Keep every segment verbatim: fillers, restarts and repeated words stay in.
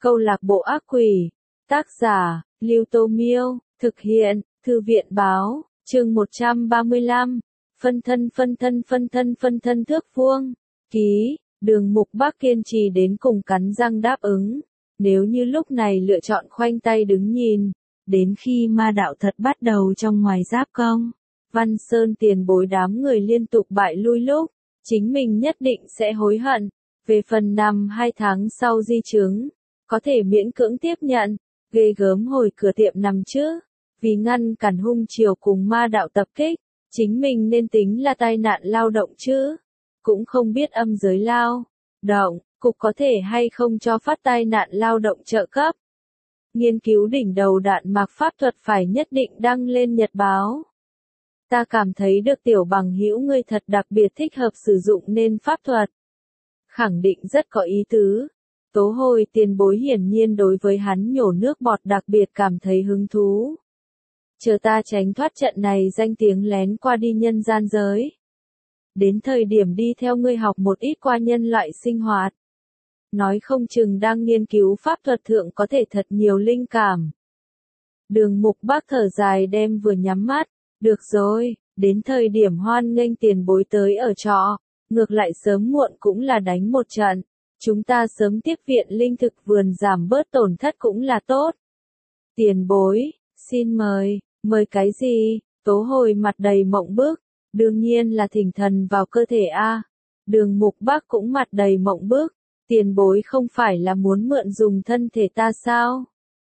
Câu lạc bộ ác quỷ. Tác giả, Lưu Tô Miêu. Thực hiện, Thư viện Báo. Chương một trăm ba mươi lăm. Phân thân phân thân phân thân phân thân thước vuông. Ký, Đường Mục Bác kiên trì đến cùng cắn răng đáp ứng. Nếu như lúc này lựa chọn khoanh tay đứng nhìn, đến khi ma đạo thật bắt đầu trong ngoài giáp công, Văn Sơn tiền bối đám người liên tục bại lui lúc, chính mình nhất định sẽ hối hận. Về phần năm hai tháng sau di chứng, có thể miễn cưỡng tiếp nhận, ghê gớm hồi cửa tiệm nằm trước, vì ngăn cản hung chiều cùng ma đạo tập kích, chính mình nên tính là tai nạn lao động chứ, cũng không biết âm giới lao động, cục có thể hay không cho phát tai nạn lao động trợ cấp. Nghiên cứu đỉnh đầu đạn mạc pháp thuật phải nhất định đăng lên nhật báo. Ta cảm thấy được tiểu bằng hữu ngươi thật đặc biệt thích hợp sử dụng nên pháp thuật. Khẳng định rất có ý tứ. Tố Hồi tiền bối hiển nhiên đối với hắn nhổ nước bọt đặc biệt cảm thấy hứng thú. Chờ ta tránh thoát trận này danh tiếng lén qua đi nhân gian giới. Đến thời điểm đi theo ngươi học một ít qua nhân loại sinh hoạt. Nói không chừng đang nghiên cứu pháp thuật thượng có thể thật nhiều linh cảm. Đường Mục Bác thở dài đem vừa nhắm mắt. Được rồi, đến thời điểm hoan nghênh tiền bối tới ở trọ, ngược lại sớm muộn cũng là đánh một trận. Chúng ta sớm tiếp viện linh thực vườn giảm bớt tổn thất cũng là tốt. Tiền bối, xin mời, mời cái gì? Tố Hồi mặt đầy mộng bức, đương nhiên là thỉnh thần vào cơ thể a. Đường Mục Bác cũng mặt đầy mộng bức, tiền bối không phải là muốn mượn dùng thân thể ta sao?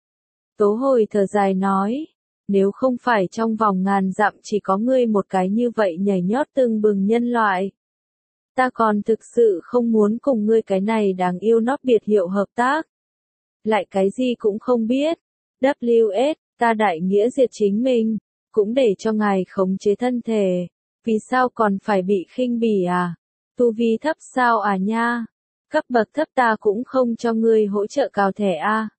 Tố Hồi thở dài nói, nếu không phải trong vòng ngàn dặm chỉ có ngươi một cái như vậy nhảy nhót tưng bừng nhân loại. Ta còn thực sự không muốn cùng ngươi cái này đáng yêu nót biệt hiệu hợp tác. Lại cái gì cũng không biết. W S, ta đại nghĩa diệt chính mình, cũng để cho ngài khống chế thân thể. Vì sao còn phải bị khinh bỉ à? Tu vi thấp sao à nha? Cấp bậc thấp ta cũng không cho ngươi hỗ trợ cào thẻ a.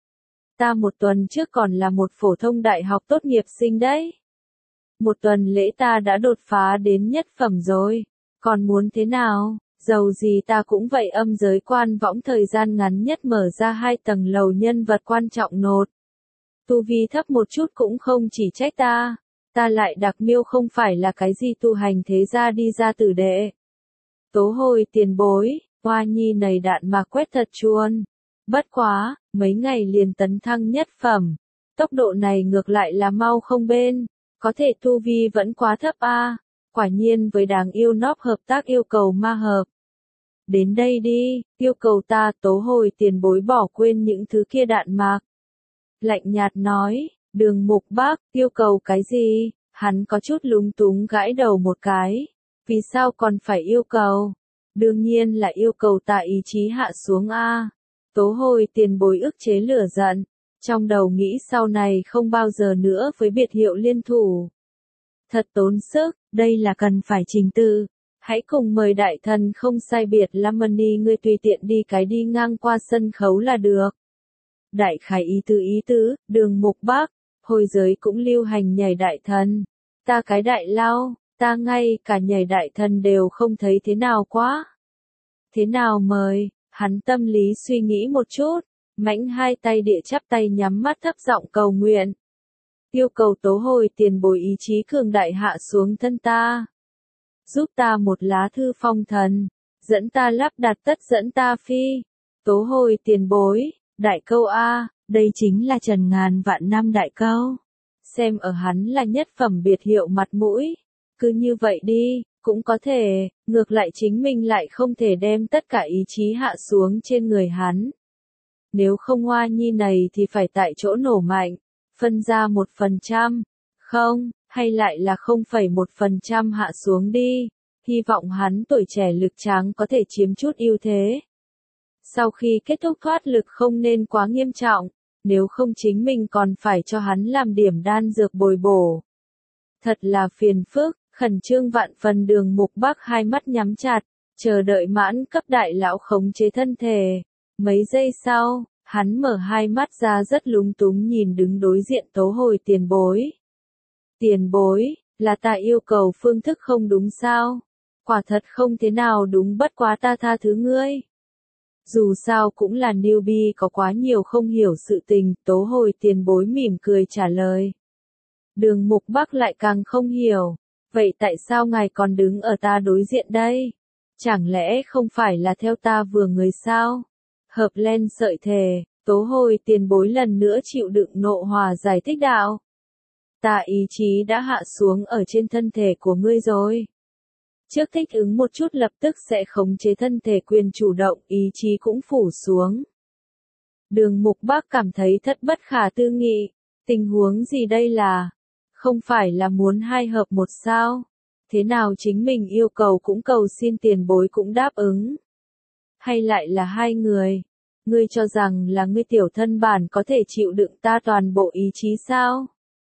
Ta một tuần trước còn là một phổ thông đại học tốt nghiệp sinh đấy. Một tuần lễ ta đã đột phá đến nhất phẩm rồi. Còn muốn thế nào, dầu gì ta cũng vậy âm giới quan võng thời gian ngắn nhất mở ra hai tầng lầu nhân vật quan trọng nột. Tu vi thấp một chút cũng không chỉ trách ta, ta lại đặc miêu không phải là cái gì tu hành thế ra đi ra tử đệ. Tố Hồi tiền bối, Hoa Nhi nầy đạn mà quét thật chuôn. Bất quá, mấy ngày liền tấn thăng nhất phẩm, tốc độ này ngược lại là mau không bên, có thể tu vi vẫn quá thấp a. Quả nhiên với đáng yêu nóp hợp tác yêu cầu ma hợp. Đến đây đi, yêu cầu ta. Tố Hồi tiền bối bỏ quên những thứ kia đạn mạc. Lạnh nhạt nói, Đường Mục Bác, yêu cầu cái gì? Hắn có chút lúng túng gãi đầu một cái. Vì sao còn phải yêu cầu? Đương nhiên là yêu cầu ta ý chí hạ xuống a. Tố Hồi tiền bối ức chế lửa giận, trong đầu nghĩ sau này không bao giờ nữa với biệt hiệu liên thủ. Thật tốn sức, đây là cần phải trình tự. Hãy cùng mời đại thần không sai biệt Lamani ngươi tùy tiện đi cái đi ngang qua sân khấu là được. Đại khái ý tứ ý tứ, Đường Mục Bác, hồi giới cũng lưu hành nhảy đại thần. Ta cái đại lao, ta ngay cả nhảy đại thần đều không thấy thế nào quá. Thế nào mời, hắn tâm lý suy nghĩ một chút, mãnh hai tay địa chắp tay nhắm mắt thấp giọng cầu nguyện. Yêu cầu Tố Hồi tiền bối ý chí cường đại hạ xuống thân ta. Giúp ta một lá thư phong thần, dẫn ta lắp đặt tất dẫn ta phi. Tố Hồi tiền bối, đại câu A, đây chính là trần ngàn vạn năm đại câu. Xem ở hắn là nhất phẩm biệt hiệu mặt mũi. Cứ như vậy đi, cũng có thể, ngược lại chính mình lại không thể đem tất cả ý chí hạ xuống trên người hắn. Nếu không Hoa Nhi này thì phải tại chỗ nổ mạnh. Phân ra một phần trăm, không, hay lại là không phẩy một phần trăm hạ xuống đi, hy vọng hắn tuổi trẻ lực tráng có thể chiếm chút ưu thế. Sau khi kết thúc thoát lực không nên quá nghiêm trọng, nếu không chính mình còn phải cho hắn làm điểm đan dược bồi bổ. Thật là phiền phức, khẩn trương vạn phần. Đường Mục Bác hai mắt nhắm chặt, chờ đợi mãn cấp đại lão khống chế thân thể. Mấy giây sau, hắn mở hai mắt ra rất lúng túng nhìn đứng đối diện Tố Hồi tiền bối. Tiền bối, là ta yêu cầu phương thức không đúng sao? Quả thật không thế nào đúng, bất quá ta tha thứ ngươi. Dù sao cũng là newbie có quá nhiều không hiểu sự tình, Tố Hồi tiền bối mỉm cười trả lời. Đường Mục Bắc lại càng không hiểu. Vậy tại sao ngài còn đứng ở ta đối diện đây? Chẳng lẽ không phải là theo ta vừa người sao? Hợp len sợi thề, Tố Hồi tiền bối lần nữa chịu đựng nộ hòa giải thích đạo. Ta ý chí đã hạ xuống ở trên thân thể của ngươi rồi. Trước thích ứng một chút lập tức sẽ khống chế thân thể quyền chủ động, ý chí cũng phủ xuống. Đường Mục Bắc cảm thấy thất bất khả tư nghị. Tình huống gì đây là? Không phải là muốn hai hợp một sao? Thế nào chính mình yêu cầu cũng cầu xin tiền bối cũng đáp ứng? Hay lại là hai người? Ngươi cho rằng là ngươi tiểu thân bản có thể chịu đựng ta toàn bộ ý chí sao?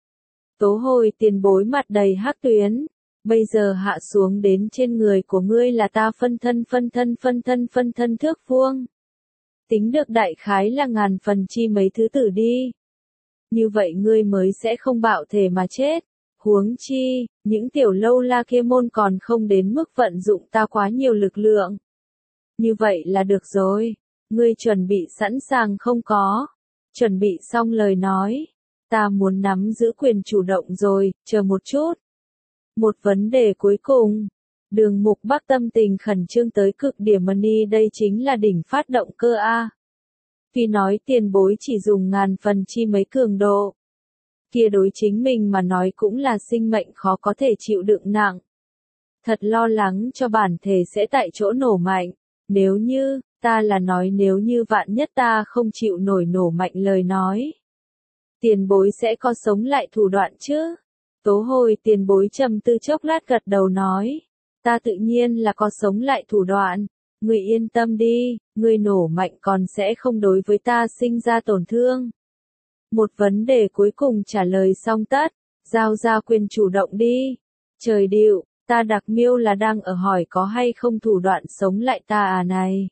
Tố Hồi tiền bối mặt đầy hắc tuyến. Bây giờ hạ xuống đến trên người của ngươi là ta phân thân phân thân phân thân phân thân thước vuông. Tính được đại khái là ngàn phần chi mấy thứ tử đi. Như vậy ngươi mới sẽ không bạo thể mà chết. Huống chi, những tiểu lâu la kia môn còn không đến mức vận dụng ta quá nhiều lực lượng. Như vậy là được rồi. Ngươi chuẩn bị sẵn sàng không có? Chuẩn bị xong lời nói. Ta muốn nắm giữ quyền chủ động rồi, chờ một chút. Một vấn đề cuối cùng. Đường Mục Bắc tâm tình khẩn trương tới cực điểm money đây chính là đỉnh phát động cơ A. Vì nói tiền bối chỉ dùng ngàn phần chi mấy cường độ. Kia đối chính mình mà nói cũng là sinh mệnh khó có thể chịu đựng nặng. Thật lo lắng cho bản thể sẽ tại chỗ nổ mạnh. Nếu như, ta là nói nếu như vạn nhất ta không chịu nổi nổ mạnh lời nói. Tiền bối sẽ có sống lại thủ đoạn chứ? Tố Hồi tiền bối trầm tư chốc lát gật đầu nói. Ta tự nhiên là có sống lại thủ đoạn. Ngươi yên tâm đi, ngươi nổ mạnh còn sẽ không đối với ta sinh ra tổn thương. Một vấn đề cuối cùng trả lời xong tất, giao ra quyền chủ động đi. Trời điệu, ta đặc miêu là đang ở hỏi có hay không thủ đoạn sống lại ta à này.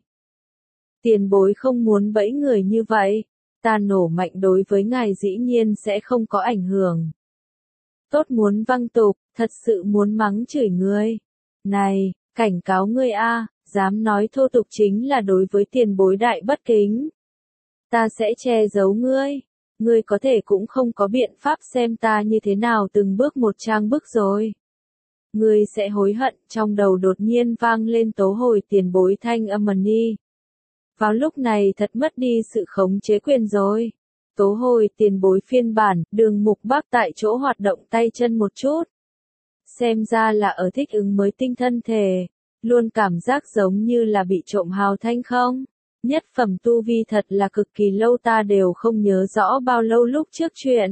Tiền bối không muốn bẫy người như vậy, ta nổ mạnh đối với ngài dĩ nhiên sẽ không có ảnh hưởng. Tốt muốn văng tục, thật sự muốn mắng chửi ngươi. Này, cảnh cáo ngươi a, dám nói thô tục chính là đối với tiền bối đại bất kính. Ta sẽ che giấu ngươi. Ngươi có thể cũng không có biện pháp xem ta như thế nào từng bước một trang bức rồi. Ngươi sẽ hối hận, trong đầu đột nhiên vang lên Tố Hồi tiền bối thanh âm money. Vào lúc này thật mất đi sự khống chế quyền rồi. Tố Hồi tiền bối phiên bản, Đường Mục Bắc tại chỗ hoạt động tay chân một chút. Xem ra là ở thích ứng mới tinh thân thể, luôn cảm giác giống như là bị trộm hào thanh không? Nhất phẩm tu vi thật là cực kỳ lâu ta đều không nhớ rõ bao lâu lúc trước chuyện.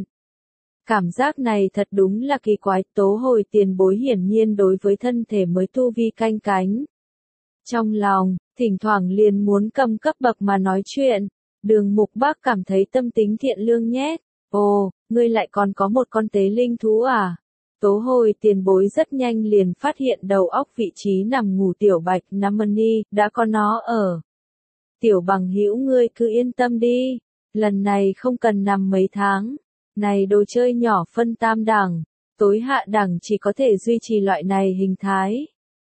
Cảm giác này thật đúng là kỳ quái, Tố Hồi tiền bối hiển nhiên đối với thân thể mới tu vi canh cánh. Trong lòng, thỉnh thoảng liền muốn cầm cấp bậc mà nói chuyện, Đường Mục Bắc cảm thấy tâm tính thiện lương nhét. Ồ, ngươi lại còn có một con tế linh thú à? Tố Hồi tiền bối rất nhanh liền phát hiện đầu óc vị trí nằm ngủ tiểu bạch Namani, đã có nó ở. Tiểu bằng hữu ngươi cứ yên tâm đi, lần này không cần nằm mấy tháng. Này đồ chơi nhỏ phân tam đẳng, tối hạ đẳng chỉ có thể duy trì loại này hình thái.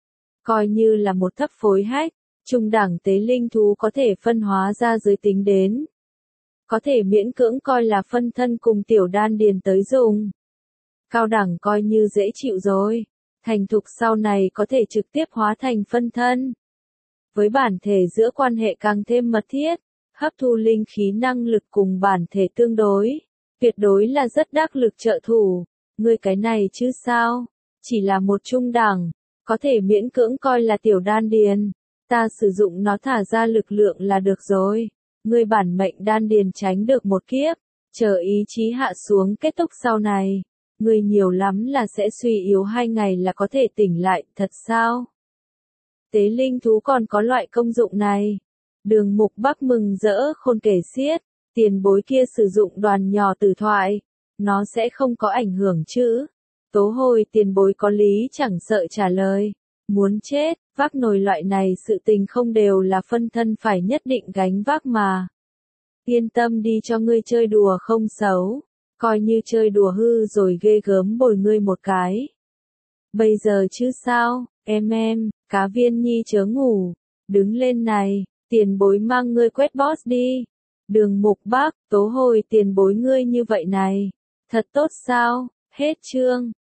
Coi như là một thấp phối hách, trung đẳng tế linh thú có thể phân hóa ra giới tính đến. Có thể miễn cưỡng coi là phân thân cùng tiểu đan điền tới dùng. Cao đẳng coi như dễ chịu rồi, thành thục sau này có thể trực tiếp hóa thành phân thân. Với bản thể giữa quan hệ càng thêm mật thiết, hấp thu linh khí năng lực cùng bản thể tương đối, tuyệt đối là rất đắc lực trợ thủ. Ngươi cái này chứ sao, chỉ là một trung đẳng, có thể miễn cưỡng coi là tiểu đan điền, ta sử dụng nó thả ra lực lượng là được rồi. Ngươi bản mệnh đan điền tránh được một kiếp, chờ ý chí hạ xuống kết thúc sau này. Ngươi nhiều lắm là sẽ suy yếu hai ngày là có thể tỉnh lại, thật sao? Tế linh thú còn có loại công dụng này. Đường Mục Bắc mừng rỡ khôn kể xiết, tiền bối kia sử dụng đoàn nhỏ tử thoại, nó sẽ không có ảnh hưởng chứ? Tố Hồi tiền bối có lý chẳng sợ trả lời, muốn chết, vác nồi loại này sự tình không đều là phân thân phải nhất định gánh vác mà. Yên tâm đi, cho ngươi chơi đùa không xấu. Coi như chơi đùa hư rồi ghê gớm bồi ngươi một cái. Bây giờ chứ sao, em em, cá viên nhi chớ ngủ, đứng lên này, tiền bối mang ngươi quét boss đi. Đường Mục Bác, tố hồi tiền bối ngươi như vậy này. Thật tốt sao? Hết chương.